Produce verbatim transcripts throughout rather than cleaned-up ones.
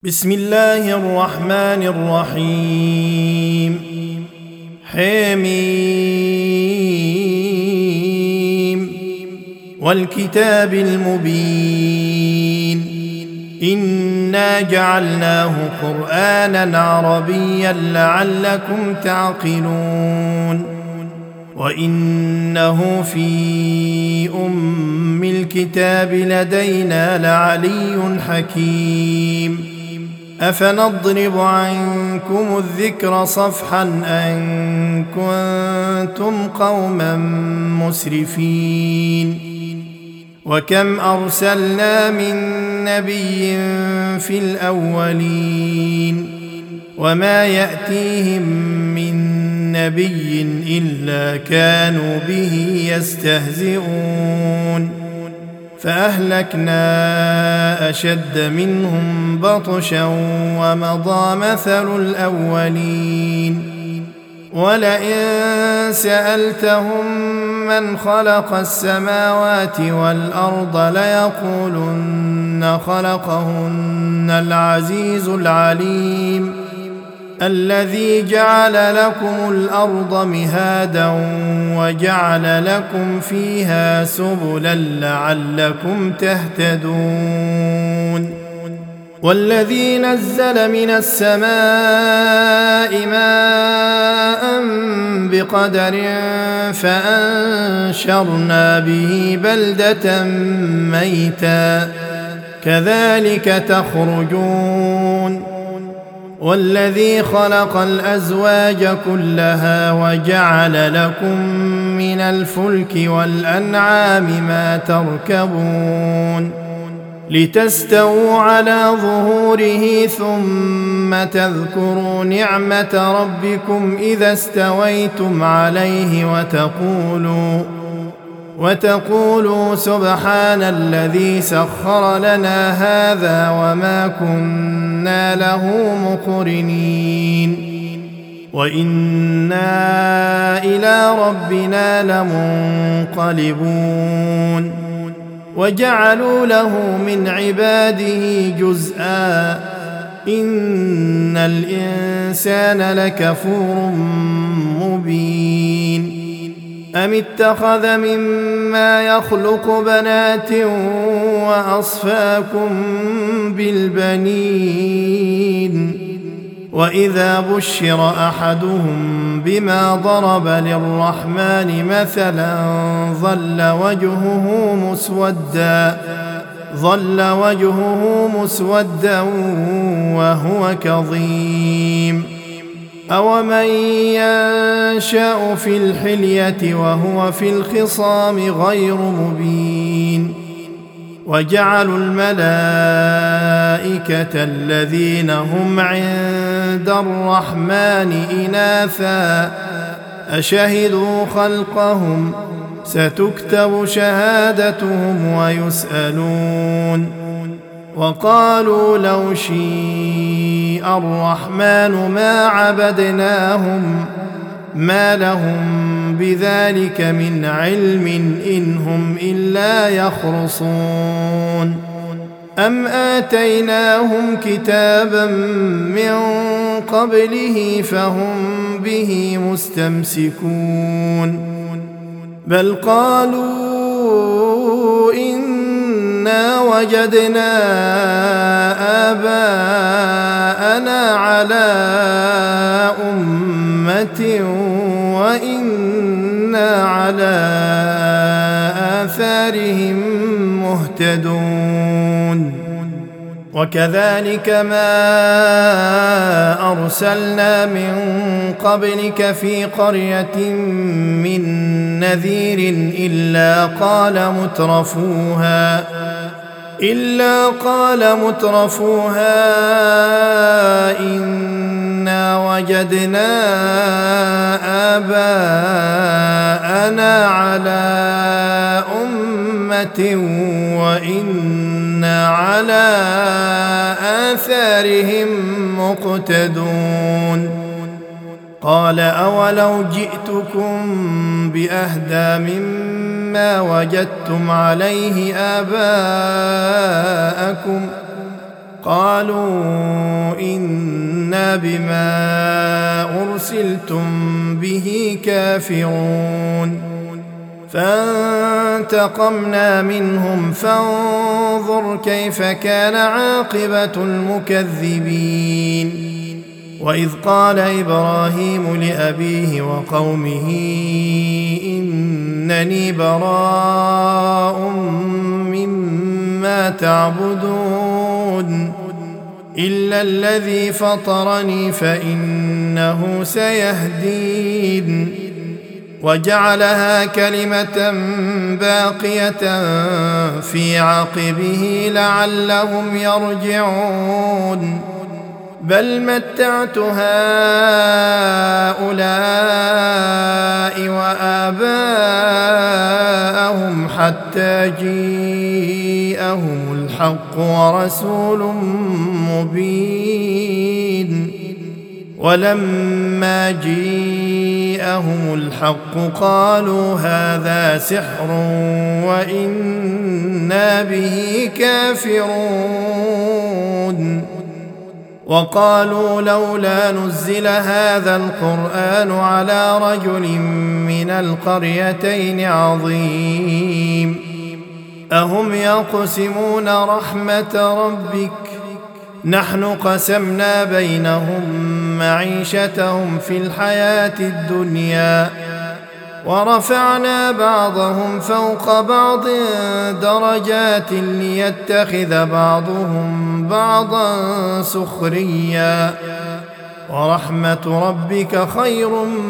بسم الله الرحمن الرحيم حميم والكتاب المبين إنا جعلناه قرآنا عربيا لعلكم تعقلون وإنه في أم الكتاب لدينا لعلي حكيم أفنضرب عنكم الذكر صفحا أن كنتم قوما مسرفين وكم أرسلنا من نبي في الأولين وما يأتيهم من نبي إلا كانوا به يستهزئون فأهلكنا أشد منهم بطشا ومضى مثل الأولين ولئن سألتهم من خلق السماوات والأرض ليقولن خلقهن العزيز العليم الذي جعل لكم الأرض مهادا وجعل لكم فيها سبلا لعلكم تهتدون والذي نزل من السماء ماء بقدر فأنشرنا به بلدة ميتا كذلك تخرجون والذي خلق الأزواج كلها وجعل لكم من الفلك والأنعام ما تركبون لتستووا على ظهوره ثم تذكروا نعمة ربكم إذا استويتم عليه وتقولوا وتقولوا سبحان الذي سخر لنا هذا وما كنا له مقرنين وإنا إلى ربنا لمنقلبون وجعلوا له من عباده جزءا إن الإنسان لكفور مبين أم اتخذ مما يخلق بنات وأصفاكم بالبنين وإذا بشر أحدهم بما ضرب للرحمن مثلا ظل وجهه مسودا ظل وجهه مسودا وهو كظيم أومن ينشأ في الحلية وهو في الخصام غير مبين وجعلوا الملائكة الذين هم عند الرحمن إناثا أشهدوا خلقهم ستكتب شهادتهم ويسألون وقالوا لو شيء الرحمن ما عبدناهم ما لهم بذلك من علم إن هم إلا يخرصون أم آتيناهم كتابا من قبله فهم به مستمسكون بل قالوا إنا وجدنا آباءنا على أمة وإنا على آثارهم مهتدون وكذلك ما أرسلنا من قبلك في قرية من نذير إلا قال مترفوها إلا قال مترفوها إنا وجدنا آباءنا على أمة وإنا على آثارهم مقتدون قال أولو جئتكم بأهدى مما وجدتم عليه آباءكم قالوا إنا بما أرسلتم به كافرون فانتقمنا منهم فانظر كيف كان عاقبة المكذبين وإذ قال إبراهيم لأبيه وقومه إنني براء مما تعبدون إلا الذي فطرني فإنه سيهدين وجعلها كلمة باقية في عقبه لعلهم يرجعون بل متعت هؤلاء وآباءهم حتى جيءهم الحق ورسول مبين ولما جيءهم الحق قالوا هذا سحر وإنا به كافرون وقالوا لولا نزل هذا القرآن على رجل من القريتين عظيم أهم يقسمون رحمة ربك نحن قسمنا بينهم معيشتهم في الحياة الدنيا ورفعنا بعضهم فوق بعض درجات ليتخذ بعضهم بعضا سخريا ورحمة ربك خير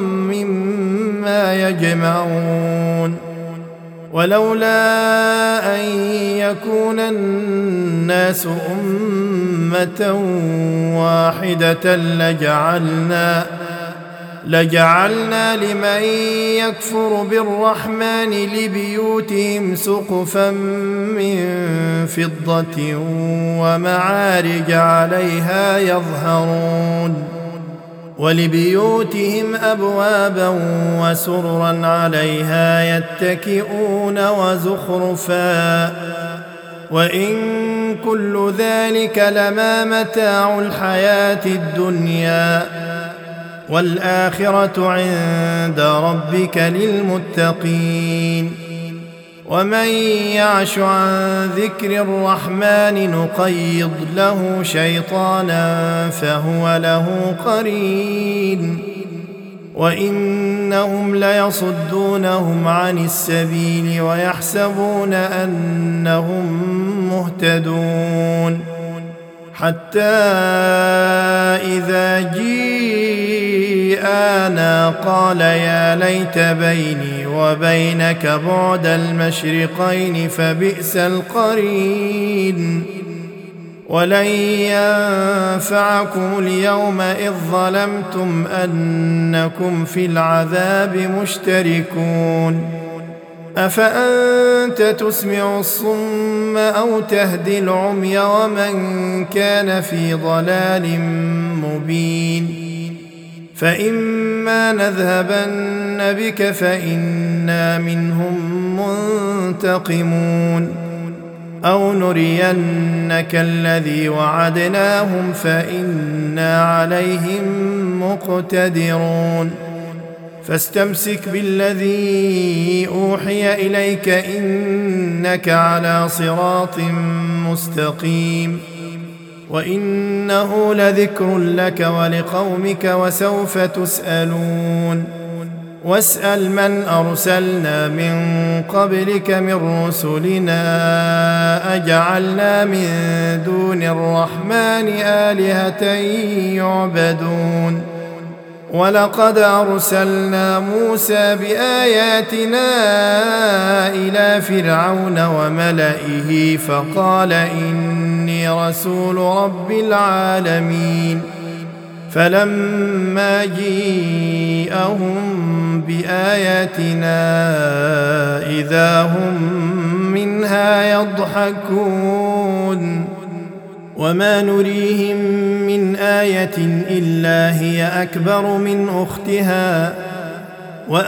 مما يجمعون ولولا أن يكون الناس أمة واحدة لجعلنا لجعلنا لمن يكفر بالرحمن لبيوتهم سقفا من فضة ومعارج عليها يظهرون ولبيوتهم أبوابا وسررا عليها يتكئون وزخرفا وإن كل ذلك لما متاع الحياة الدنيا والآخرة عند ربك للمتقين ومن يعش عن ذكر الرحمن نقيض له شيطانا فهو له قرين وإنهم ليصدونهم عن السبيل ويحسبون أنهم مهتدون حتى إذا جيءنا قال يا ليت بيني وبينك بعد المشرقين فبئس القرين ولن ينفعكم اليوم إذ ظلمتم أنكم في العذاب مشتركون أفأنت تسمع الصم أو تهدي العمي ومن كان في ضلال مبين فإما نذهبن بك فإنا منهم منتقمون أو نرينك الذي وعدناهم فإنا عليهم مقتدرون فاستمسك بالذي أوحي إليك إنك على صراط مستقيم وإنه لذكر لك ولقومك وسوف تسألون واسأل من أرسلنا من قبلك من رسلنا أجعلنا من دون الرحمن آلهة يعبدون ولقد أرسلنا موسى بآياتنا إلى فرعون وملئه فقال إني رسول رب العالمين فلما جيءهم بآياتنا إذا هم منها يضحكون وما نريهم من آية إلا هي أكبر من أختها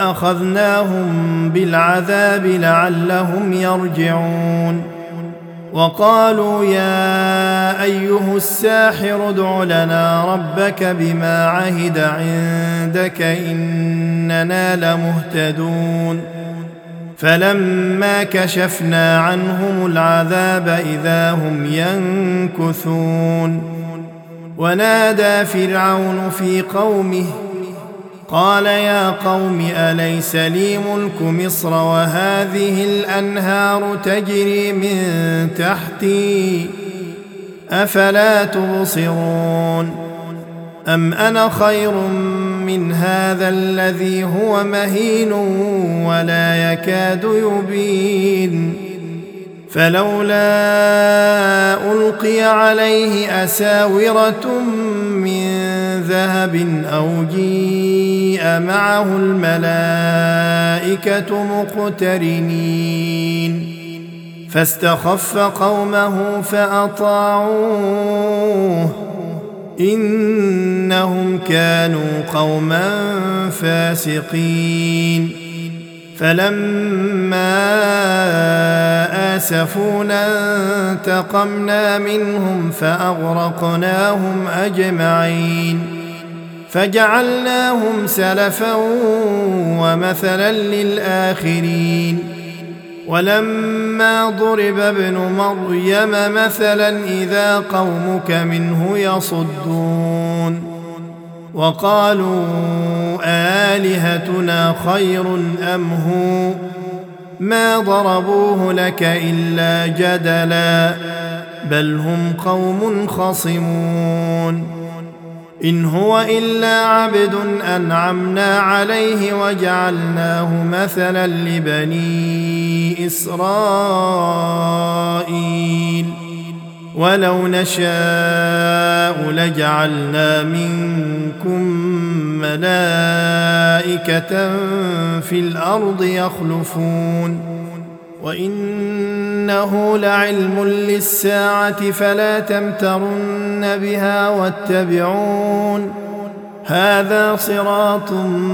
وأخذناهم بالعذاب لعلهم يرجعون وقالوا يا أيها الساحر ادع لنا ربك بما عهد عندك إننا لمهتدون فلما كشفنا عنهم العذاب إذا هم ينكثون ونادى فرعون في قومه قال يا قوم أليس لي ملك مصر وهذه الأنهار تجري من تحتي أفلا تبصرون أم أنا خير من هذا الذي هو مهين ولا يكاد يبين فلولا ألقي عليه أساورة من ذهب أو جيء معه الملائكة مقترنين فاستخف قومه فأطاعوه إنهم كانوا قوما فاسقين فلما آسفونا انتقمنا منهم فأغرقناهم أجمعين فجعلناهم سلفا ومثلا للآخرين ولما ضرب ابن مريم مثلا إذا قومك منه يصدون وقالوا آلهتنا خير أم هو ما ضربوه لك إلا جدلا بل هم قوم خصمون إن هو إلا عبد أنعمنا عليه وجعلناه مثلا لبني إسرائيل ولو نشاء لجعلنا منكم ملائكة في الأرض يخلفون وإنه لعلم للساعة فلا تمترن بها واتبعون هذا صراط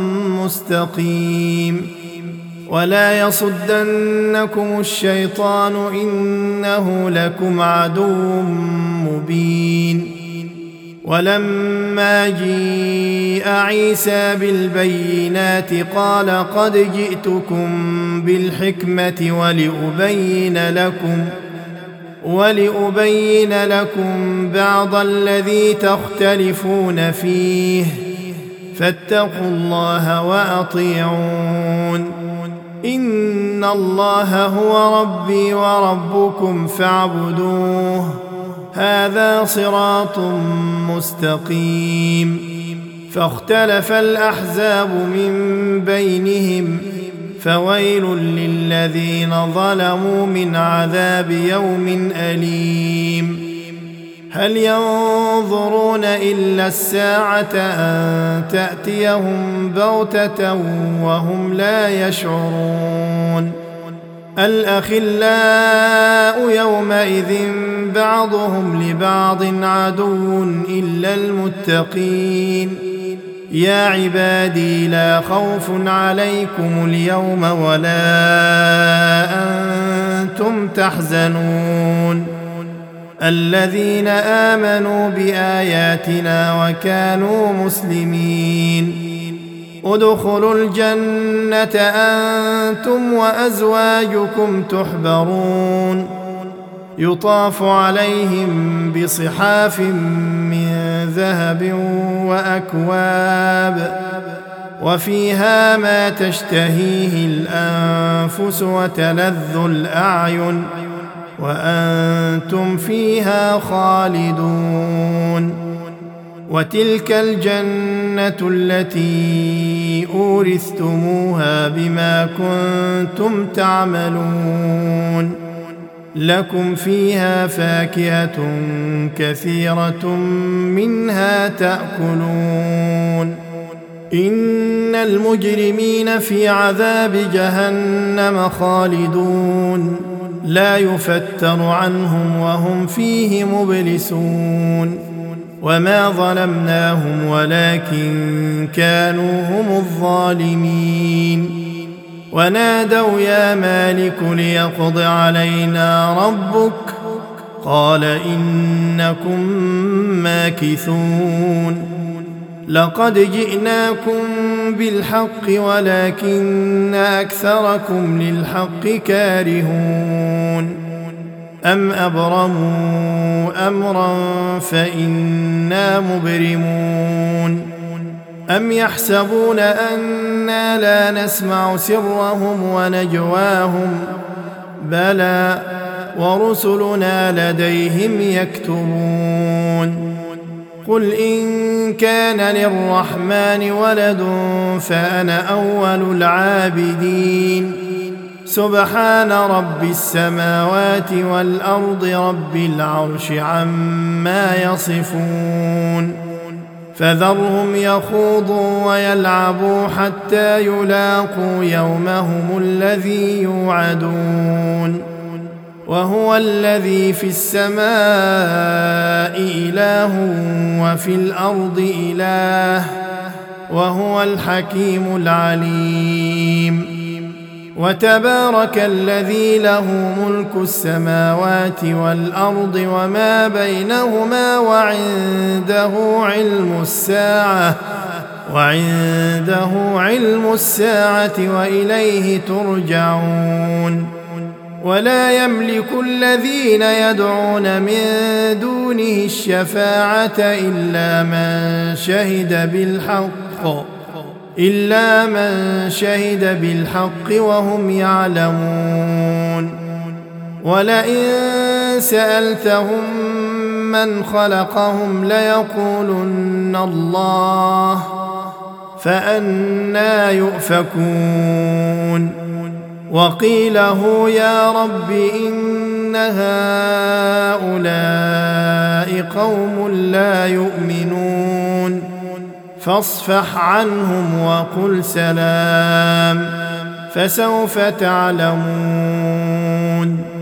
مستقيم ولا يصدنكم الشيطان إنه لكم عدو مبين ولما جيء عيسى بالبينات قال قد جئتكم بالحكمة ولأبين لكم ولأبين لكم بعض الذي تختلفون فيه فاتقوا الله وأطيعون إن الله هو ربي وربكم فاعبدوه هذا صراط مستقيم فاختلف الأحزاب من بينهم فويل للذين ظلموا من عذاب يوم أليم هل ينظرون إلا الساعة أن تأتيهم بغتة وهم لا يشعرون الأخلاء يومئذ بعضهم لبعض عدو إلا المتقين يا عبادي لا خوف عليكم اليوم ولا أنتم تحزنون الذين آمنوا بآياتنا وكانوا مسلمين ادخلوا الجنة أنتم وأزواجكم تحبرون يطاف عليهم بصحاف من ذهب وأكواب وفيها ما تشتهيه الأنفس وتلذ الأعين وأنتم فيها خالدون وتلك الجنة التي أورثتموها بما كنتم تعملون لكم فيها فاكهة كثيرة منها تأكلون إن المجرمين في عذاب جهنم خالدون لا يفتر عنهم وهم فيه مبلسون وما ظلمناهم ولكن كانوا هم الظالمين ونادوا يا مالك ليقض علينا ربك قال إنكم ماكثون لقد جئناكم بالحق ولكن أكثركم للحق كارهون أم أبرموا أمرا فإنا مبرمون أم يحسبون أنا لا نسمع سرهم ونجواهم بلى ورسلنا لديهم يكتبون قل إن كان للرحمن ولد فأنا أول العابدين سبحان رب السماوات والأرض رب العرش عما يصفون فذرهم يخوضوا ويلعبوا حتى يلاقوا يومهم الذي يوعدون وهو الذي في السماء إله وفي الأرض إله وهو الحكيم العليم وتبارك الذي له ملك السماوات والأرض وما بينهما وعنده علم الساعة وعنده علم الساعة وإليه ترجعون ولا يملك الذين يدعون من دونه الشفاعة إلا من شهد بالحق إلا من شهد بالحق وهم يعلمون ولئن سألتهم من خلقهم ليقولن الله فأنى يؤفكون وقيله يا رب إن هؤلاء قوم لا يؤمنون فاصفح عنهم وقل سلام فسوف تعلمون